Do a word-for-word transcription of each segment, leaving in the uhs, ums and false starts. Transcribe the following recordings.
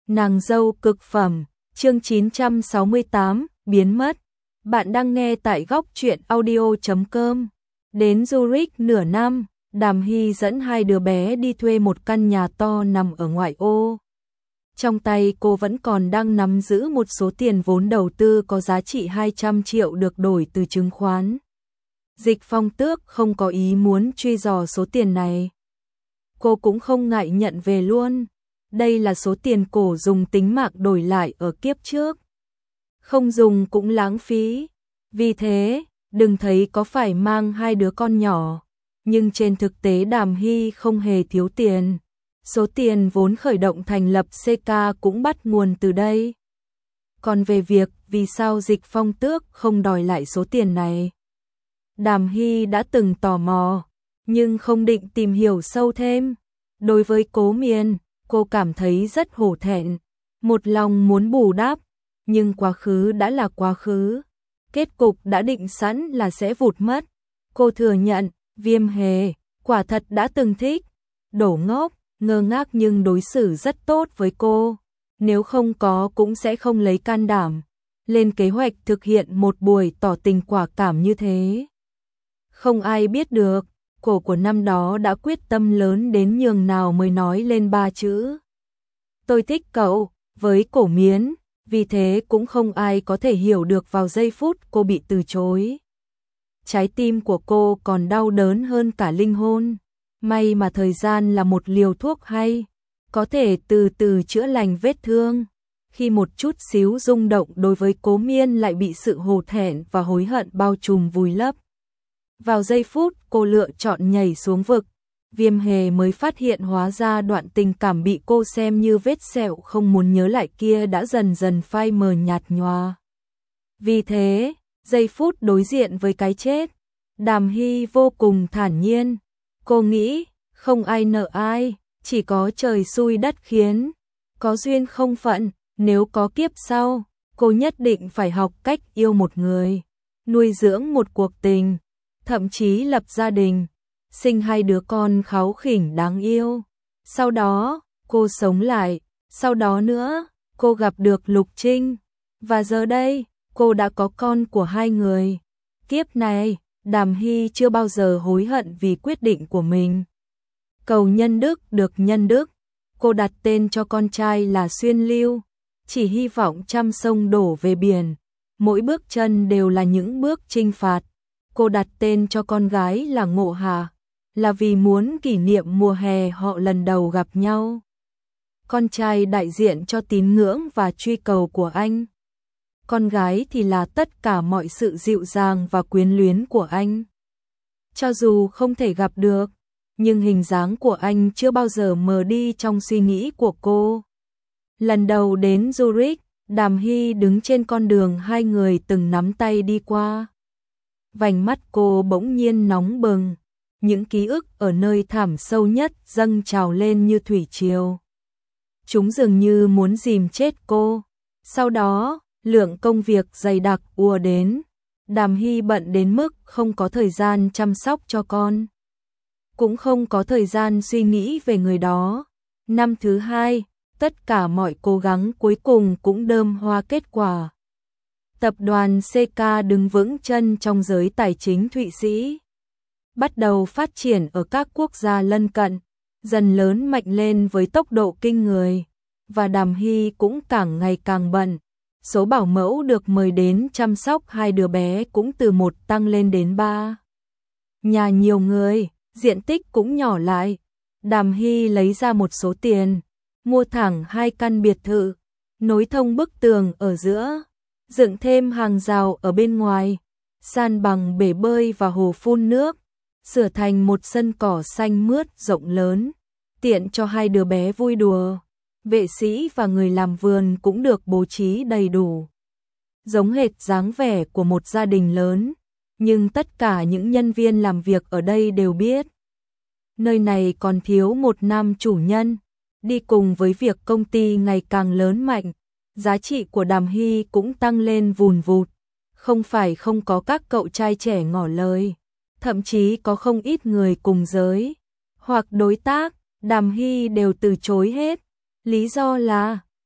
Nàng dâu cực phẩm, chương chín trăm sáu mươi tám, biến mất. Bạn đang nghe tại góc truyện audio chấm com. Đến Zurich nửa năm, Đàm Hy dẫn hai đứa bé đi thuê một căn nhà to nằm ở ngoại ô. Trong tay cô vẫn còn đang nắm giữ một số tiền vốn đầu tư có giá trị hai trăm triệu được đổi từ chứng khoán. Dịch Phong Tước không có ý muốn truy dò số tiền này. Cô cũng không ngại nhận về luôn. Đây là số tiền cổ dùng tính mạng đổi lại ở kiếp trước. Không dùng cũng lãng phí. Vì thế, đừng thấy có phải mang hai đứa con nhỏ. Nhưng trên thực tế Đàm Hy không hề thiếu tiền. Số tiền vốn khởi động thành lập xê ca cũng bắt nguồn từ đây. Còn về việc vì sao Dịch Phong Tước không đòi lại số tiền này, Đàm Hy đã từng tò mò, nhưng không định tìm hiểu sâu thêm. Đối với Cố Miên, cô cảm thấy rất hổ thẹn, một lòng muốn bù đắp, nhưng quá khứ đã là quá khứ, kết cục đã định sẵn là sẽ vụt mất. Cô thừa nhận, Viêm Hề quả thật đã từng thích, đổ ngốc, ngơ ngác nhưng đối xử rất tốt với cô, nếu không có cũng sẽ không lấy can đảm lên kế hoạch thực hiện một buổi tỏ tình quả cảm như thế. Không ai biết được, cổ của năm đó đã quyết tâm lớn đến nhường nào mới nói lên ba chữ tôi thích cậu với Cổ Miến, vì thế cũng không ai có thể hiểu được vào giây phút cô bị từ chối. Trái tim của cô còn đau đớn hơn cả linh hồn. May mà thời gian là một liều thuốc hay, có thể từ từ chữa lành vết thương. Khi một chút xíu rung động đối với Cố Miên lại bị sự hổ thẹn và hối hận bao trùm vùi lấp. Vào giây phút cô lựa chọn nhảy xuống vực, Viêm Hề mới phát hiện hóa ra đoạn tình cảm bị cô xem như vết sẹo không muốn nhớ lại kia đã dần dần phai mờ nhạt nhòa. Vì thế, giây phút đối diện với cái chết, Đàm Hy vô cùng thản nhiên. Cô nghĩ, không ai nợ ai, chỉ có trời xui đất khiến, có duyên không phận, nếu có kiếp sau, cô nhất định phải học cách yêu một người, nuôi dưỡng một cuộc tình, thậm chí lập gia đình, sinh hai đứa con kháu khỉnh đáng yêu. Sau đó, cô sống lại, sau đó nữa, cô gặp được Lục Trinh, và giờ đây, cô đã có con của hai người. Kiếp này, Đàm Hy chưa bao giờ hối hận vì quyết định của mình. Cầu nhân đức được nhân đức, cô đặt tên cho con trai là Xuyên Lưu, chỉ hy vọng trăm sông đổ về biển, mỗi bước chân đều là những bước chinh phạt. Cô đặt tên cho con gái là Ngộ Hà, là vì muốn kỷ niệm mùa hè họ lần đầu gặp nhau. Con trai đại diện cho tín ngưỡng và truy cầu của anh. Con gái thì là tất cả mọi sự dịu dàng và quyến luyến của anh. Cho dù không thể gặp được, nhưng hình dáng của anh chưa bao giờ mờ đi trong suy nghĩ của cô. Lần đầu đến Zurich, Đàm Hy đứng trên con đường hai người từng nắm tay đi qua. Vành mắt cô bỗng nhiên nóng bừng, những ký ức ở nơi thẳm sâu nhất dâng trào lên như thủy triều. Chúng dường như muốn dìm chết cô. Sau đó, lượng công việc dày đặc ùa đến. Đàm Hy bận đến mức không có thời gian chăm sóc cho con, cũng không có thời gian suy nghĩ về người đó. Năm thứ hai, tất cả mọi cố gắng cuối cùng cũng đơm hoa kết quả. Tập đoàn xê ca đứng vững chân trong giới tài chính Thụy Sĩ, bắt đầu phát triển ở các quốc gia lân cận, dần lớn mạnh lên với tốc độ kinh người, và Đàm Hy cũng càng ngày càng bận. Số bảo mẫu được mời đến chăm sóc hai đứa bé cũng từ một tăng lên đến ba. Nhà nhiều người, diện tích cũng nhỏ lại. Đàm Hy lấy ra một số tiền, mua thẳng hai căn biệt thự, nối thông bức tường ở giữa, dựng thêm hàng rào ở bên ngoài, san bằng bể bơi và hồ phun nước, sửa thành một sân cỏ xanh mướt rộng lớn, tiện cho hai đứa bé vui đùa. Vệ sĩ và người làm vườn cũng được bố trí đầy đủ, giống hệt dáng vẻ của một gia đình lớn, nhưng tất cả những nhân viên làm việc ở đây đều biết nơi này còn thiếu một nam chủ nhân. Đi cùng với việc công ty ngày càng lớn mạnh, giá trị của Đàm Hy cũng tăng lên vùn vụt. Không phải không có các cậu trai trẻ ngỏ lời, thậm chí có không ít người cùng giới hoặc đối tác, Đàm Hy đều từ chối hết. Lý do là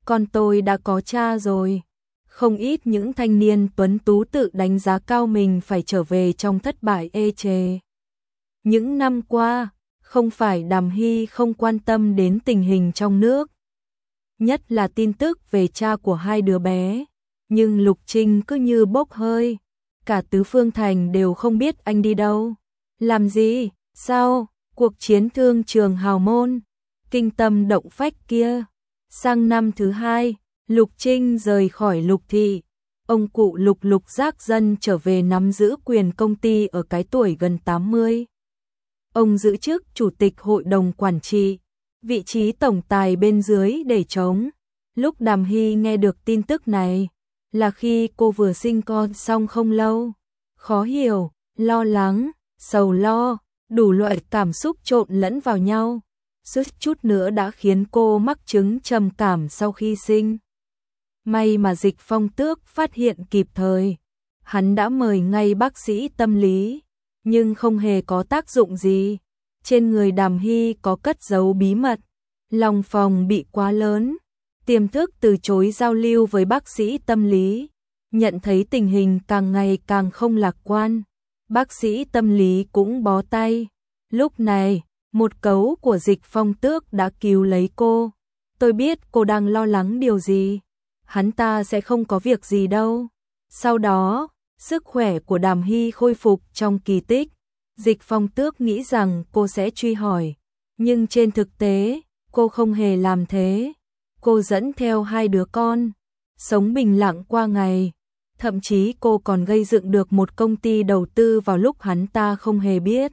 con tôi đã có cha rồi. Không ít những thanh niên tuấn tú tự đánh giá cao mình phải trở về trong thất bại ê chề. Những năm qua, không phải Đàm Hy không quan tâm đến tình hình trong nước, nhất là tin tức về cha của hai đứa bé, nhưng Lục Trinh cứ như bốc hơi, cả Tứ Phương Thành đều không biết anh đi đâu, làm gì, sao, cuộc chiến thương trường hào môn, kinh tâm động phách kia. Sang năm thứ hai, Lục Trinh rời khỏi Lục thị, ông cụ Lục Lục Giác Dân trở về nắm giữ quyền công ty ở cái tuổi gần tám mươi. Ông giữ chức chủ tịch hội đồng quản trị, vị trí tổng tài bên dưới để trống. Lúc Đàm Hy nghe được tin tức này, là khi cô vừa sinh con xong không lâu. Khó hiểu, lo lắng, sầu lo, đủ loại cảm xúc trộn lẫn vào nhau. Suýt chút nữa đã khiến cô mắc chứng trầm cảm sau khi sinh. May mà Dịch Phong Tước phát hiện kịp thời. Hắn đã mời ngay bác sĩ tâm lý, nhưng không hề có tác dụng gì. Trên người Đàm Hy có cất giấu bí mật. Lòng phòng bị quá lớn, tiềm thức từ chối giao lưu với bác sĩ tâm lý. Nhận thấy tình hình càng ngày càng không lạc quan, bác sĩ tâm lý cũng bó tay. Lúc này, một cấu của Dịch Phong Tước đã cứu lấy cô. Tôi biết cô đang lo lắng điều gì. Hắn ta sẽ không có việc gì đâu. Sau đó, sức khỏe của Đàm Hy khôi phục trong kỳ tích. Dịch Phong Tước nghĩ rằng cô sẽ truy hỏi, nhưng trên thực tế, cô không hề làm thế. Cô dẫn theo hai đứa con, sống bình lặng qua ngày. Thậm chí cô còn gây dựng được một công ty đầu tư vào lúc hắn ta không hề biết.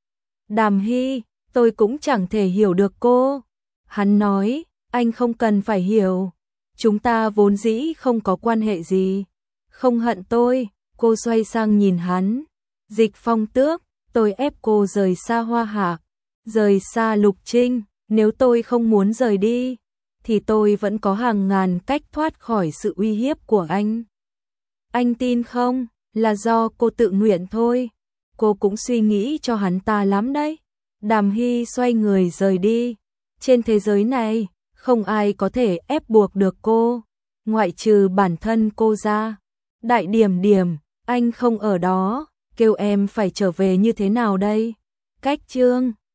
Đàm Hy, tôi cũng chẳng thể hiểu được cô. Hắn nói, anh không cần phải hiểu. Chúng ta vốn dĩ không có quan hệ gì. Không hận tôi. Cô xoay sang nhìn hắn. Dịch Phong Tước, tôi ép cô rời xa Hoa Hạc, rời xa Lục Trinh. Nếu tôi không muốn rời đi, thì tôi vẫn có hàng ngàn cách thoát khỏi sự uy hiếp của anh. Anh tin không? Là do cô tự nguyện thôi. Cô cũng suy nghĩ cho hắn ta lắm đấy. Đàm Hy xoay người rời đi. Trên thế giới này, không ai có thể ép buộc được cô, ngoại trừ bản thân cô ra. Đại Điểm Điểm, anh không ở đó, kêu em phải trở về như thế nào đây? Cách chương